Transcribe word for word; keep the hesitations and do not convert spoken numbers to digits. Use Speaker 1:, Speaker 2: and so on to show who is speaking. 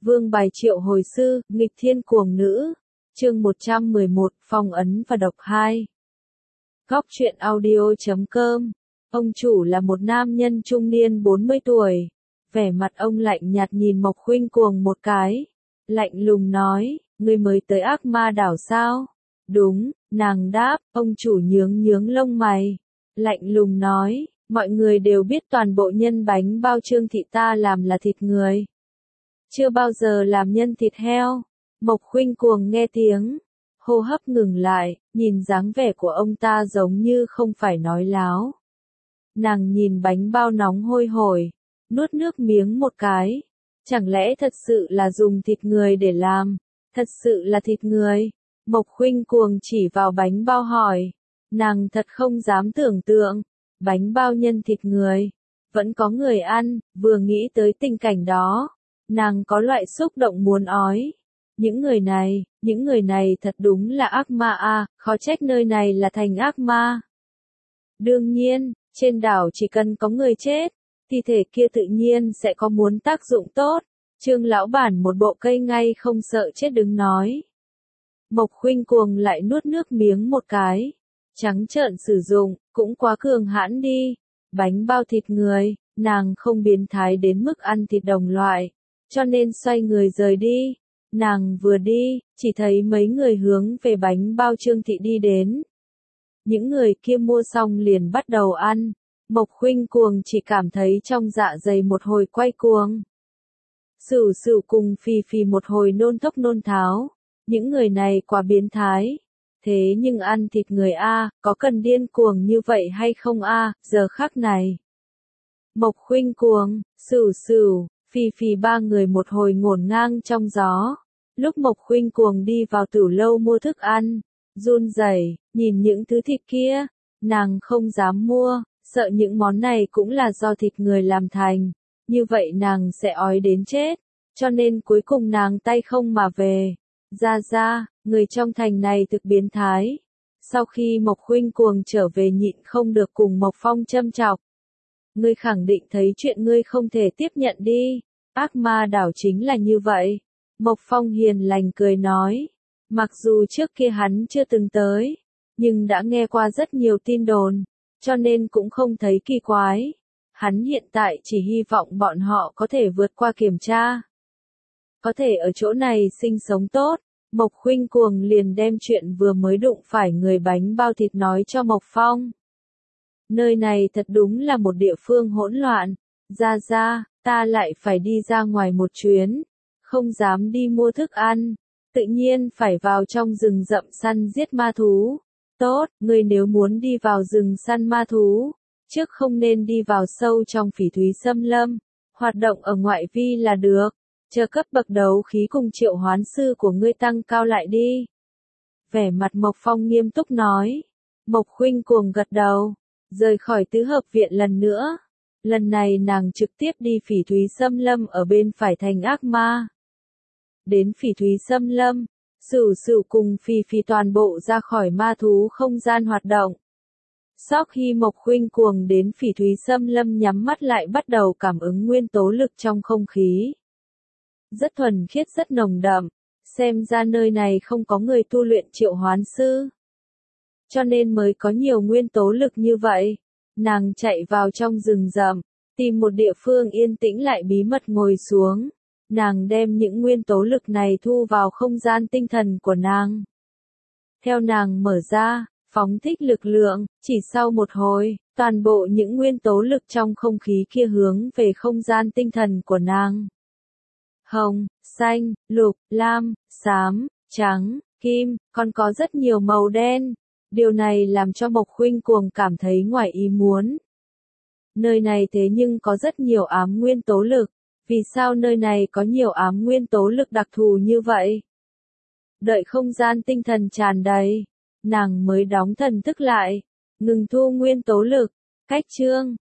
Speaker 1: Vương bài triệu hồi sư, nghịch thiên cuồng nữ. Chương một trăm mười một, phong ấn và độc hai. Góc truyện audio chấm com. Ông chủ là một nam nhân trung niên bốn mươi tuổi. Vẻ mặt ông lạnh nhạt nhìn Mộc Khuynh Cuồng một cái. Lạnh lùng nói, ngươi mới tới ác ma đảo sao? Đúng, nàng đáp, ông chủ nhướng nhướng lông mày. Lạnh lùng nói, mọi người đều biết toàn bộ nhân bánh bao Trương thị ta làm là thịt người. Chưa bao giờ làm nhân thịt heo. Mộc Khuynh Cuồng nghe tiếng, hô hấp ngừng lại, nhìn dáng vẻ của ông ta giống như không phải nói láo. Nàng nhìn bánh bao nóng hôi hổi, nuốt nước miếng một cái. Chẳng lẽ thật sự là dùng thịt người để làm? Thật sự là thịt người? Mộc Khuynh Cuồng chỉ vào bánh bao hỏi. Nàng thật không dám tưởng tượng. Bánh bao nhân thịt người. Vẫn có người ăn, vừa nghĩ tới tình cảnh đó. Nàng có loại xúc động muốn ói. Những người này, những người này thật đúng là ác ma à, khó trách nơi này là thành ác ma. Đương nhiên, trên đảo chỉ cần có người chết, thi thể kia tự nhiên sẽ có muốn tác dụng tốt. Trương lão bản một bộ cây ngay không sợ chết đứng nói. Mộc Khuynh Cuồng lại nuốt nước miếng một cái. Trắng trợn sử dụng, cũng quá cường hãn đi. Bánh bao thịt người, nàng không biến thái đến mức ăn thịt đồng loại. Cho nên xoay người rời đi. Nàng vừa đi, chỉ thấy mấy người hướng về bánh bao Trương thị đi đến. Những người kia mua xong liền bắt đầu ăn. Mộc Khuynh Cuồng chỉ cảm thấy trong dạ dày một hồi quay cuồng. Sửu sửu cùng phì phì một hồi nôn thốc nôn tháo. Những người này quá biến thái. Thế nhưng ăn thịt người a, có cần điên cuồng như vậy hay không a, giờ khắc này. Mộc Khuynh Cuồng, Sửu sửu, phì phì ba người một hồi ngổn ngang trong gió. Lúc Mộc Khuynh Cuồng đi vào tửu lâu mua thức ăn, run rẩy, nhìn những thứ thịt kia, nàng không dám mua, sợ những món này cũng là do thịt người làm thành, như vậy nàng sẽ ói đến chết, cho nên cuối cùng nàng tay không mà về. Ra ra, người trong thành này thực biến thái. Sau khi Mộc Khuynh Cuồng trở về nhịn không được cùng Mộc Phong châm chọc. Ngươi khẳng định thấy chuyện ngươi không thể tiếp nhận đi, ác ma đảo chính là như vậy. Mộc Phong hiền lành cười nói, mặc dù trước kia hắn chưa từng tới, nhưng đã nghe qua rất nhiều tin đồn, cho nên cũng không thấy kỳ quái. Hắn hiện tại chỉ hy vọng bọn họ có thể vượt qua kiểm tra. Có thể ở chỗ này sinh sống tốt, Mộc Khuynh Cuồng liền đem chuyện vừa mới đụng phải người bánh bao thịt nói cho Mộc Phong. Nơi này thật đúng là một địa phương hỗn loạn, ra ra, ta lại phải đi ra ngoài một chuyến. Không dám đi mua thức ăn, tự nhiên phải vào trong rừng rậm săn giết ma thú. Tốt, ngươi nếu muốn đi vào rừng săn ma thú, trước không nên đi vào sâu trong phỉ thúy xâm lâm, hoạt động ở ngoại vi là được, chờ cấp bậc đấu khí cùng triệu hoán sư của ngươi tăng cao lại đi. Vẻ mặt Mộc Phong nghiêm túc nói. Mộc Khuynh Cuồng gật đầu, rời khỏi tứ hợp viện lần nữa. Lần này nàng trực tiếp đi phỉ thúy xâm lâm ở bên phải thành ác ma. Đến phỉ thúy xâm lâm, Sửu sửu cùng phì phì toàn bộ ra khỏi ma thú không gian hoạt động. Sau khi Mộc Khuynh Cuồng đến phỉ thúy xâm lâm nhắm mắt lại bắt đầu cảm ứng nguyên tố lực trong không khí. Rất thuần khiết rất nồng đậm, xem ra nơi này không có người tu luyện triệu hoán sư. Cho nên mới có nhiều nguyên tố lực như vậy. Nàng chạy vào trong rừng rậm, tìm một địa phương yên tĩnh lại bí mật ngồi xuống. Nàng đem những nguyên tố lực này thu vào không gian tinh thần của nàng. Theo nàng mở ra, phóng thích lực lượng, chỉ sau một hồi, toàn bộ những nguyên tố lực trong không khí kia hướng về không gian tinh thần của nàng. Hồng, xanh, lục, lam, xám, trắng, kim, còn có rất nhiều màu đen. Điều này làm cho Mộc Khuynh Cuồng cảm thấy ngoài ý muốn. Nơi này thế nhưng có rất nhiều ám nguyên tố lực. Vì sao nơi này có nhiều ám nguyên tố lực đặc thù như vậy? Đợi không gian tinh thần tràn đầy, nàng mới đóng thần thức lại, ngừng thu nguyên tố lực. Cách chương,